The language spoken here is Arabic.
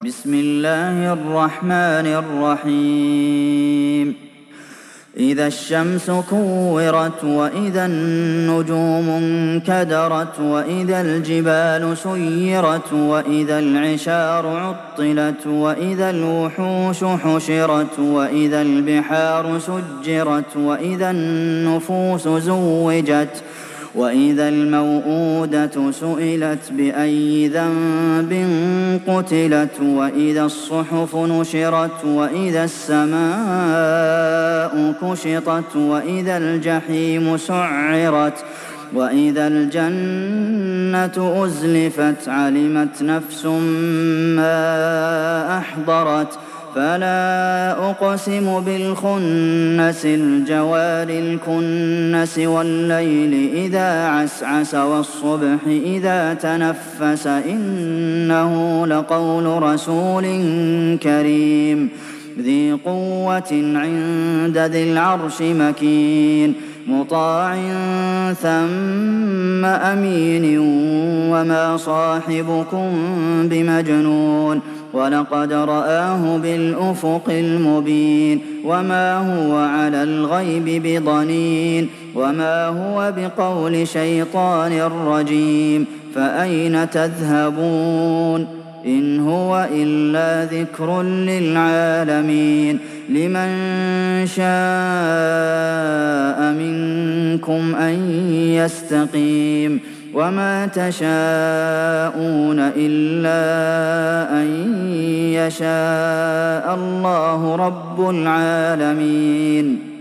بسم الله الرحمن الرحيم إذا الشمس كورت وإذا النجوم انكدرت وإذا الجبال سيرت وإذا العشار عطلت وإذا الوحوش حشرت وإذا البحار سجرت وإذا النفوس زوجت وإذا الموءودة سئلت بأي ذنب قتلت وإذا الصحف نشرت وإذا السماء كشطت وإذا الجحيم سعرت وإذا الجنة أزلفت علمت نفس ما أحضرت فلا أقسم بالخنس الجوار الكنس والليل إذا عسعس والصبح إذا تنفس إنه لقول رسول كريم ذي قوة عند ذي العرش مكين مطاع ثم أمين وما صاحبكم بمجنون ولقد رآه بالأفق المبين وما هو على الغيب بضنين وما هو بقول شيطان رجيم فأين تذهبون إن هو إلا ذكر للعالمين لمن شاء منكم أن يستقيم وما تشاءون إلا أن يشاء الله رب العالمين